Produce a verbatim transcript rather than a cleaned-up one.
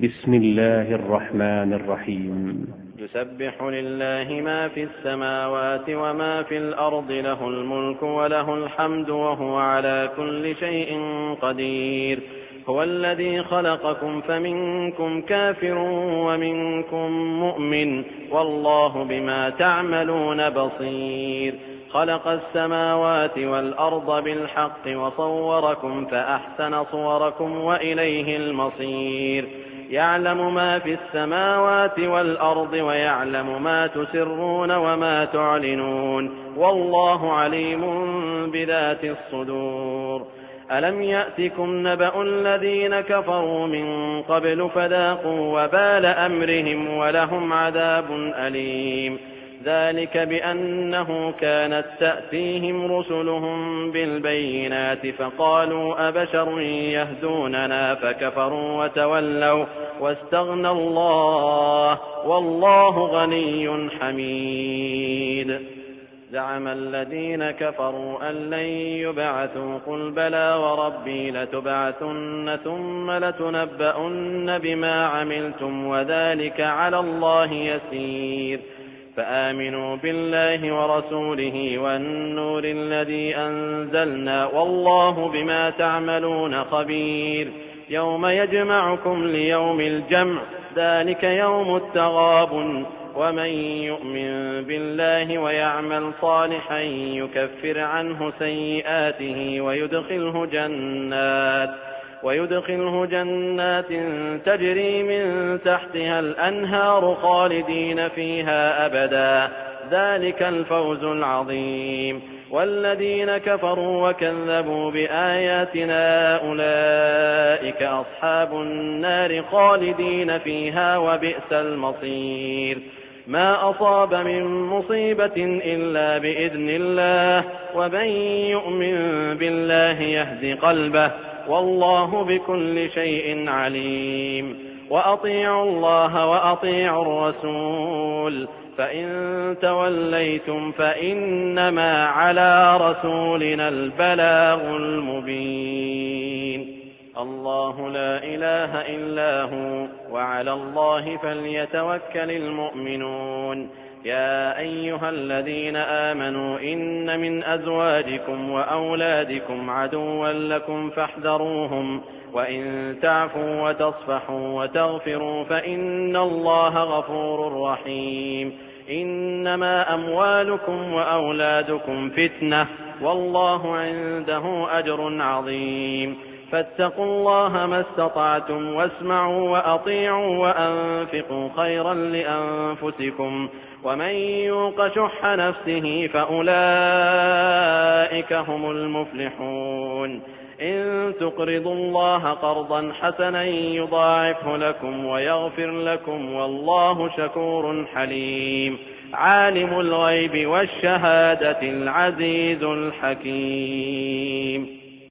بسم الله الرحمن الرحيم. يسبح لله ما في السماوات وما في الأرض، له الملك وله الحمد وهو على كل شيء قدير. هو الذي خلقكم فمنكم كافر ومنكم مؤمن، والله بما تعملون بصير. خلق السماوات والأرض بالحق وصوركم فأحسن صوركم وإليه المصير. يعلم ما في السماوات والأرض ويعلم ما تسرون وما تعلنون، والله عليم بذات الصدور. ألم يأتكم نبأ الذين كفروا من قبل فذاقوا وبال أمرهم ولهم عذاب أليم. ذلك بأنه كانت تأتيهم رسلهم بالبينات فقالوا أبشر يهدوننا فكفروا وتولوا واستغنى الله والله غني حميد. زعم الذين كفروا أن لن يبعثوا، قل بلى وربي لتبعثن ثم لتنبؤن بما عملتم وذلك على الله يسير. فآمنوا بالله ورسوله والنور الذي أنزلنا، والله بما تعملون خبير. يوم يجمعكم ليوم الجمع، ذلك يوم التغابن. ومن يؤمن بالله ويعمل صالحا يكفر عنه سيئاته ويدخله جنات ويدخله جنات تجري من تحتها الأنهار خالدين فيها أبدا، ذلك الفوز العظيم. والذين كفروا وكذبوا بآياتنا أولئك أصحاب النار خالدين فيها وبئس المصير. ما أصاب من مصيبة إلا بإذن الله، ومن يؤمن بالله يهد قلبه، والله بكل شيء عليم. وأطيعوا الله وأطيعوا الرسول، فإن توليتم فإنما على رسولنا البلاغ المبين. الله لا إله إلا هو، وعلى الله فليتوكل المؤمنون. يا أيها الذين آمنوا إن من أزواجكم وأولادكم عدوا لكم فاحذروهم، وإن تعفوا وتصفحوا وتغفروا فإن الله غفور رحيم. إنما أموالكم وأولادكم فتنة، والله عنده أجر عظيم. فاتقوا الله ما استطعتم واسمعوا وأطيعوا وأنفقوا خيرا لأنفسكم، ومن يوق شح نفسه فأولئك هم المفلحون. إن تقرضوا الله قرضا حسنا يضاعفه لكم ويغفر لكم، والله شكور حليم. عالم الغيب والشهادة العزيز الحكيم.